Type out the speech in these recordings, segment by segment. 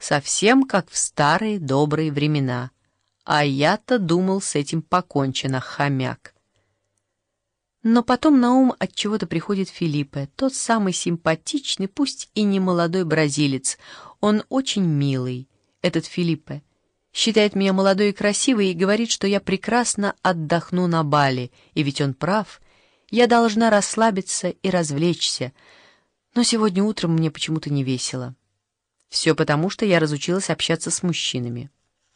совсем как в старые добрые времена. А я-то думал, с этим покончено, хомяк. Но потом на ум отчего-то приходит Филиппе, тот самый симпатичный, пусть и не молодой бразилец. Он очень милый, этот Филиппе. Считает меня молодой и красивой и говорит, что я прекрасно отдохну на Бали. И ведь он прав. Я должна расслабиться и развлечься. Но сегодня утром мне почему-то не весело. Все потому, что я разучилась общаться с мужчинами.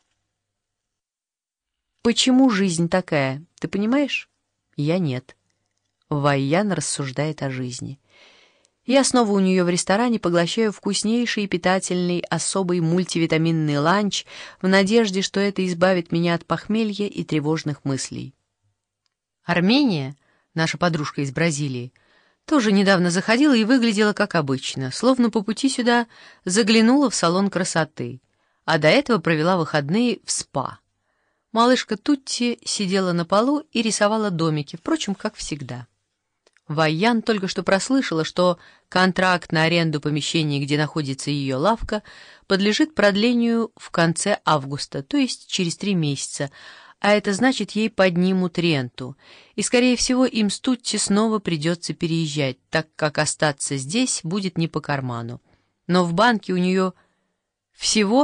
Почему жизнь такая, ты понимаешь? Я нет. Вайян рассуждает о жизни. Я снова у нее в ресторане поглощаю вкуснейший и питательный особый мультивитаминный ланч в надежде, что это избавит меня от похмелья и тревожных мыслей. Армения, наша подружка из Бразилии, тоже недавно заходила и выглядела как обычно, словно по пути сюда заглянула в салон красоты, а до этого провела выходные в спа. Малышка Тутти сидела на полу и рисовала домики, впрочем, как всегда. Вайян только что прослышала, что контракт на аренду помещения, где находится ее лавка, подлежит продлению в конце августа, то есть через 3 месяца, а это значит, ей поднимут ренту, и, скорее всего, им с Тутти снова придется переезжать, так как остаться здесь будет не по карману. Но в банке у нее всего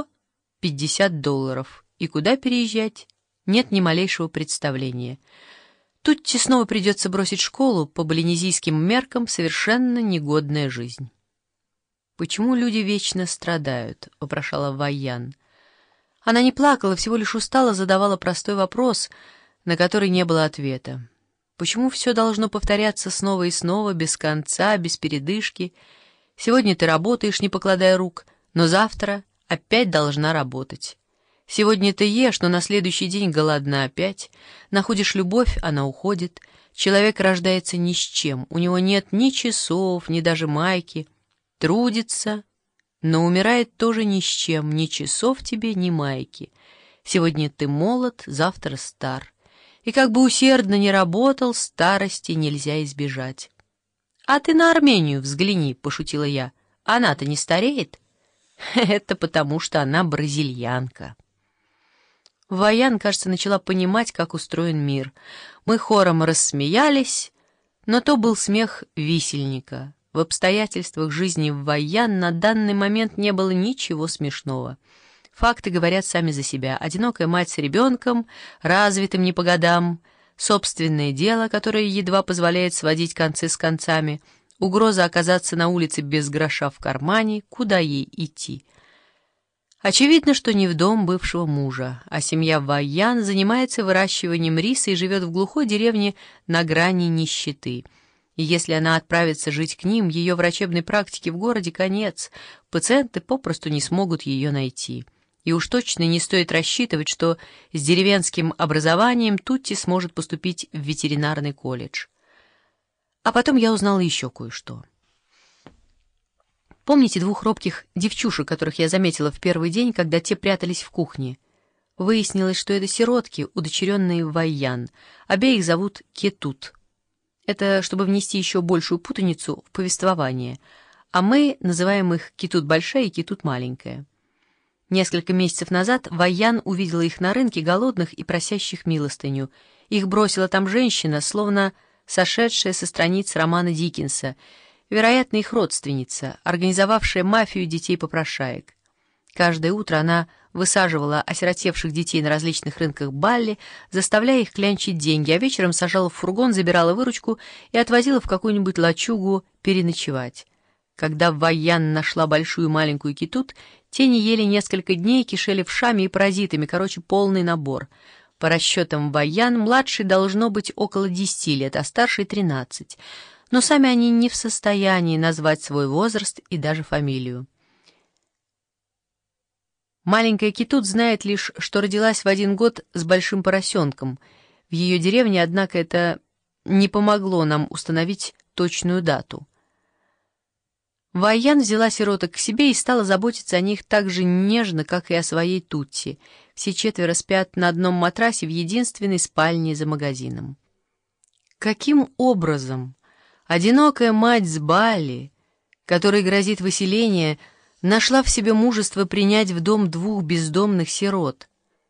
$50, и куда переезжать, нет ни малейшего представления. Тутти снова придется бросить школу, по балинезийским меркам совершенно негодная жизнь. «Почему люди вечно страдают?» — вопрошала Вайян. Она не плакала, всего лишь устала, задавала простой вопрос, на который не было ответа. «Почему все должно повторяться снова и снова, без конца, без передышки? Сегодня ты работаешь, не покладая рук, но завтра опять должна работать». Сегодня ты ешь, но на следующий день голодна опять. Находишь любовь, она уходит. Человек рождается ни с чем, у него нет ни часов, ни даже майки. Трудится, но умирает тоже ни с чем, ни часов тебе, ни майки. Сегодня ты молод, завтра стар. И как бы усердно ни работал, старости нельзя избежать. «А ты на Армению взгляни», — пошутила я. «Она-то не стареет?» «Это потому, что она бразильянка». Вайян, кажется, начала понимать, как устроен мир. Мы хором рассмеялись, но то был смех висельника. В обстоятельствах жизни Вайян на данный момент не было ничего смешного. Факты говорят сами за себя. Одинокая мать с ребенком, развитым не по годам, собственное дело, которое едва позволяет сводить концы с концами, угроза оказаться на улице без гроша в кармане, куда ей идти. Очевидно, что не в дом бывшего мужа, а семья Вайян занимается выращиванием риса и живет в глухой деревне на грани нищеты. И если она отправится жить к ним, ее врачебной практике в городе конец, пациенты попросту не смогут ее найти. И уж точно не стоит рассчитывать, что с деревенским образованием Тутти сможет поступить в ветеринарный колледж. А потом я узнала еще кое-что. Помните 2 робких девчушек, которых я заметила в первый день, когда те прятались в кухне? Выяснилось, что это сиротки, удочеренные Вайян. Обеих зовут Кетут. Это чтобы внести еще большую путаницу в повествование. А мы называем их Кетут большая и Кетут маленькая. Несколько месяцев назад Вайян увидела их на рынке голодных и просящих милостыню. Их бросила там женщина, словно сошедшая со страниц романа Диккенса, вероятно, их родственница, организовавшая мафию детей-попрошаек. Каждое утро она высаживала осиротевших детей на различных рынках Балли, заставляя их клянчить деньги, а вечером сажала в фургон, забирала выручку и отвозила в какую-нибудь лачугу переночевать. Когда Вайян нашла большую и маленькую Кетут, те не ели несколько дней, кишели вшами и паразитами, короче, полный набор. По расчетам Вайян, младшей должно быть около 10 лет, а старшей 13. Но сами они не в состоянии назвать свой возраст и даже фамилию. Маленькая Кетут знает лишь, что родилась в 1 год с большим поросенком. В ее деревне, однако, это не помогло нам установить точную дату. Вайян взяла сироток к себе и стала заботиться о них так же нежно, как и о своей Тутти. Все 4 спят на одном матрасе в единственной спальне за магазином. Каким образом одинокая мать с Бали, которой грозит выселение, нашла в себе мужество принять в дом двух бездомных сирот,